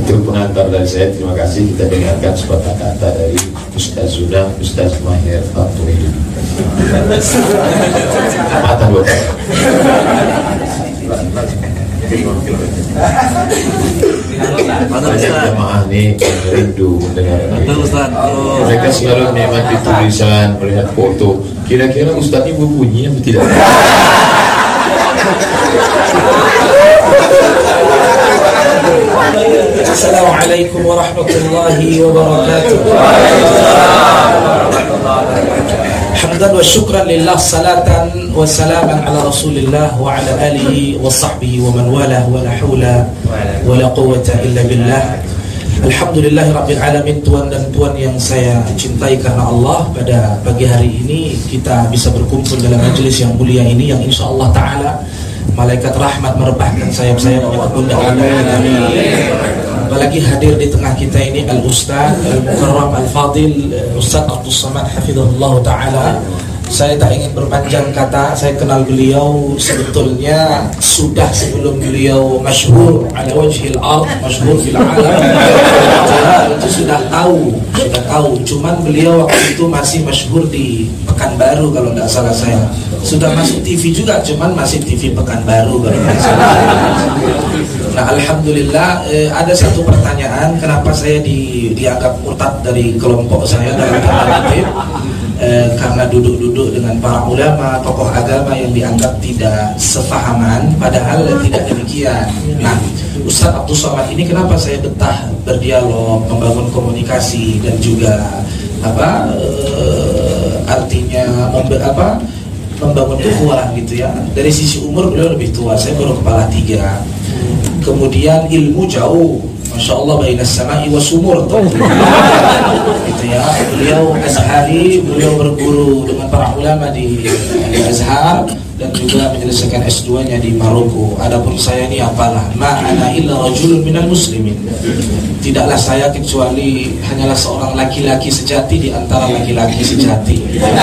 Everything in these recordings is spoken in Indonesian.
Itu pengantar dari saya. Terima kasih. Kita dengarkan sepatah kata dari Ustaz Zuna, Ustaz Mahir Faturi. Mata dua. Banyak jemaah nih rindu mendengar. Mereka selalu menikmati tulisan, melihat foto. Kira-kira Ustaz ini bunyi atau tidak? Assalamualaikum warahmatullahi wabarakatuh. Hamdan wa syukran lillah, salatan wa salaman ala rasulillah wa ala alihi wa sahbihi wa man walah, wa la hawla wa la quwwata illa billah. Alhamdulillahi rabbil alamin. Tuan dan puan yang saya cintai karena Allah, pada pagi hari ini kita bisa berkumpul dalam majelis yang mulia ini, yang insyaallah ta'ala malaikat rahmat merebahkan sayap-sayap walaupun apalagi hadir di tengah kita ini Al-Ustaz Al-Mukarram Al-Fadil Ustaz Abdul Samad hafizahullah ta'ala. Saya tak ingin berpanjang kata. Saya kenal beliau sebetulnya sudah sebelum beliau masyhur ala wajhil ard, masyhur fil alam. Itu sudah tahu. Cuman beliau waktu itu masih masyhur di Pekanbaru kalau tidak salah saya. Sudah masuk TV juga, cuman masih TV Pekanbaru kalau tidak salah. Nah, alhamdulillah ada satu pertanyaan, kenapa saya dianggap murtad dari kelompok saya dalam tanda kutip? Karena duduk-duduk dengan para ulama, tokoh agama yang dianggap tidak sefahaman, padahal tidak demikian. Nah, Ustaz Abdul Somad ini kenapa saya betah berdialog, membangun komunikasi dan juga membangun ukhuwah gitu ya. Dari sisi umur beliau lebih tua, saya baru kepala 3. Kemudian ilmu jauh, Masya Allah, baina samai wa sumur gitu ya. Beliau Azhari, beliau berguru dengan para ulama di Azhar dan juga menyelesaikan S2-nya di Maroko. Adapun saya ini apalah, ma ana illa rajulun minal muslimin. Tidaklah saya kecuali hanyalah seorang laki-laki sejati di antara laki-laki sejati.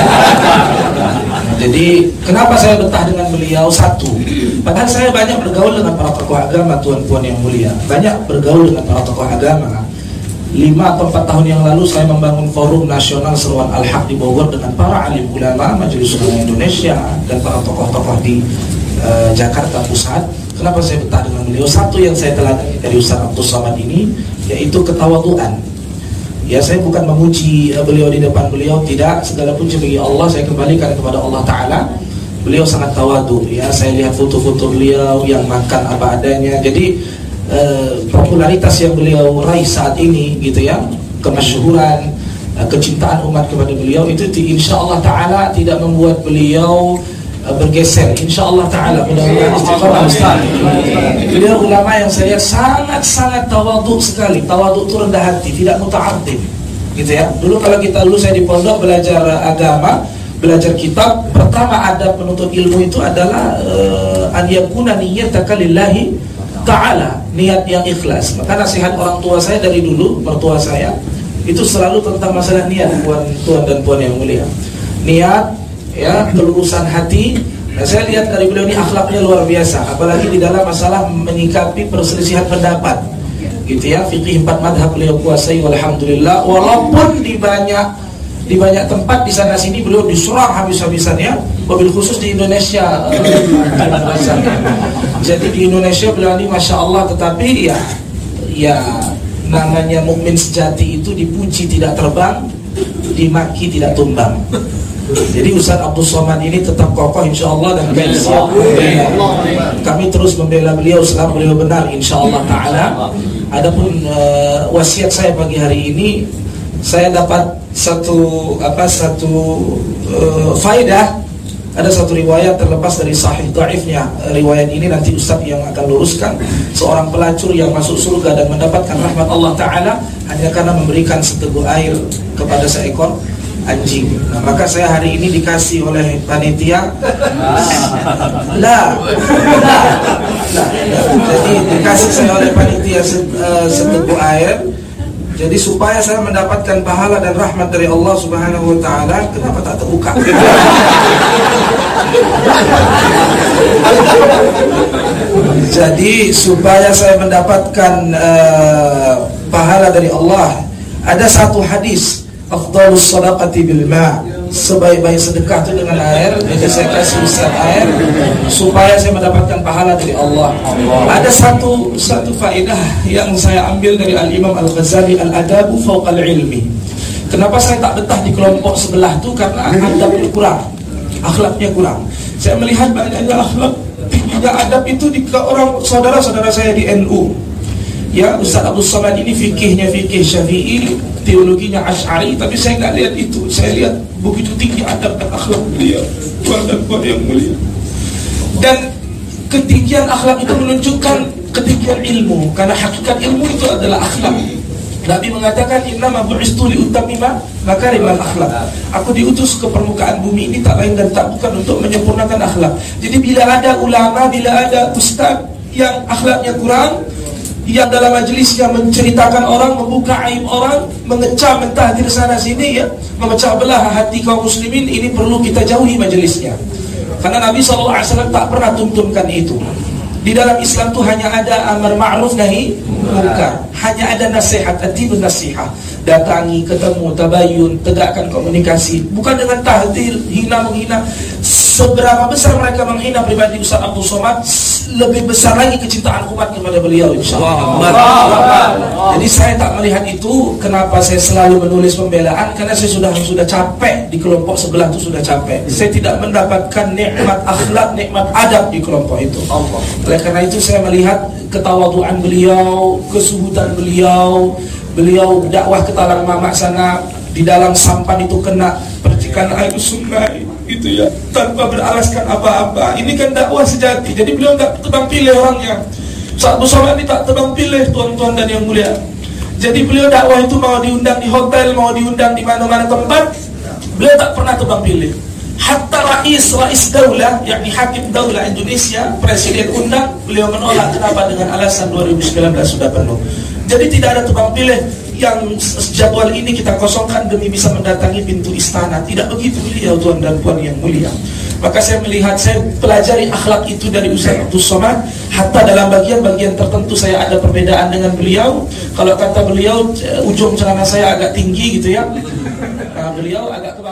Jadi kenapa saya betah dengan beliau? Satu, padahal saya banyak bergaul dengan para tokoh agama, tuan-puan yang mulia. Banyak bergaul dengan para tokoh agama. 5 atau 4 tahun yang lalu saya membangun forum nasional Seruan Al-Haq di Bogor dengan para alim ulama, Majelis Ulama Indonesia dan para tokoh-tokoh di Jakarta Pusat. Kenapa saya betah dengan beliau? Satu yang saya teladani dari Ustaz Abdul Somad ini, yaitu ketawaduan. Ya, saya bukan memuji beliau di depan beliau, tidak. Segala puji bagi Allah saya kembalikan kepada Allah Ta'ala. Beliau sangat tawadu. Ya, saya lihat foto-foto beliau yang makan apa adanya. Jadi popularitas yang beliau raih saat ini gitu ya, kemasyhuran, kecintaan umat kepada beliau itu insya Allah Ta'ala tidak membuat beliau bergeser. Insya Allah Ta'ala mudah-mudahan istiqamah. Beliau ulama yang saya sangat-sangat tawadhu sekali. Tawadhu itu rendah hati, tidak muta'addib gitu ya. Dulu saya di pondok belajar agama, belajar kitab, pertama adab penuntut ilmu itu adalah an yakuna niyyataka lillahi ta'ala, niat yang ikhlas. Maka nasihat orang tua saya dari dulu, mertua saya itu selalu tentang masalah niat, tuan dan puan yang mulia. Niat ya, kelulusan hati. Nah, saya lihat dari beliau ini akhlaknya luar biasa, apalagi di dalam masalah menyikapi perselisihan pendapat gitu ya. Fikih 4 madhab beliau kuasai, walhamdulillah. Walaupun di banyak tempat di sana sini beliau diserang habis-habisannya, mobil khusus di Indonesia. Jadi di Indonesia beliau ini Masya Allah, tetapi ya namanya mukmin sejati itu dipuji tidak terbang, dimaki tidak tumbang. Jadi Ustaz Abdul Somad ini tetap kokoh insya Allah, dan kami terus membela beliau selama beliau benar insya Allah Ta'ala. Adapun wasiat saya pagi hari ini, saya dapat satu faedah. Ada satu riwayat terlepas dari sahih dhaifnya riwayat ini, nanti Ustaz yang akan luruskan. Seorang pelacur yang masuk surga dan mendapatkan rahmat Allah Ta'ala hanya karena memberikan seteguk air kepada seekor anjing. Nah, maka saya hari ini dikasih oleh panitia jadi dikasih saya oleh panitia seteguk air Jadi supaya saya mendapatkan pahala dan rahmat dari Allah Subhanahu wa taala, kenapa tak terbuka? Jadi supaya saya mendapatkan pahala dari Allah, ada satu hadis, afdhalus shadaqati bil ma', sebaik-baik sedekah itu dengan air. Jadi saya kasih Ustaz air supaya saya mendapatkan pahala dari Allah. Ada satu faedah yang saya ambil dari Al-Imam Al-Ghazali, Al-Adabu Fawqal Ilmi. Kenapa saya tak betah di kelompok sebelah itu? Karena adabnya kurang, akhlaknya kurang. Saya melihat banyaknya akhlak, tingginya adab itu di orang saudara-saudara saya di NU. Ya, Ustaz Abdul Somad ini fikihnya fikih Syafi'i, teologinya Asy'ari, tapi saya nggak lihat itu. Saya lihat begitu tinggi adab dan akhlak beliau, tuan dan puan yang mulia. Dan ketinggian akhlak itu menunjukkan ketinggian ilmu, karena hakikat ilmu itu adalah akhlak. Nabi mengatakan, innama bu'istu liutammima makarimal akhlak. Aku diutus ke permukaan bumi ini tak lain dan tak bukan untuk menyempurnakan akhlak. Jadi bila ada ulama, bila ada ustaz yang akhlaknya kurang, yang dalam majlisnya menceritakan orang, membuka aib orang, mengecam, mentahdir sana sini, ya, memecah belah hati kaum muslimin, ini perlu kita jauhi majlisnya. Karena Nabi SAW tak pernah tuntunkan itu. Di dalam Islam itu hanya ada amar ma'ruf nahi munkar, hanya ada nasihat, ad-dinun nasihah. Datangi, ketemu, tabayun, tegakkan komunikasi, bukan dengan tahdir, hina menghina. Seberapa besar mereka menghina pribadi Ustaz Abdul Somad, lebih besar lagi kecintaan umat kepada beliau, insyaallah. Jadi saya tak melihat itu. Kenapa saya selalu menulis pembelaan? Karena saya sudah capek di kelompok sebelah itu, sudah capek. Saya tidak mendapatkan nikmat akhlak, nikmat adab di kelompok itu. Oleh karena itu saya melihat ketawaduan beliau, kesubutan beliau. Beliau dakwah ke Talang Mamak sana, di dalam sampan itu kena percikan air sungai itu, ya, tanpa beralaskan apa-apa. Ini kan dakwah sejati. Jadi beliau tak tebang pilih orangnya. Saat bersama ini tak tebang pilih, tuan-tuan dan yang mulia. Jadi beliau dakwah itu mau diundang di hotel, mau diundang di mana-mana tempat, beliau tak pernah tebang pilih. Hatta rais daulah, yakni hakim daulah Indonesia, presiden undang, beliau menolak. Kenapa? Dengan alasan 2019 sudah penuh. Jadi tidak ada tebang pilih yang jadwal ini kita kosongkan demi bisa mendatangi pintu istana. Tidak begitu beliau, tuan dan puan yang mulia. Maka saya melihat, saya pelajari akhlak itu dari Ustaz Abdul Somad. Hatta dalam bagian-bagian tertentu saya ada perbedaan dengan beliau. Kalau kata beliau, ujung celana saya agak tinggi gitu, ya. Nah, beliau agak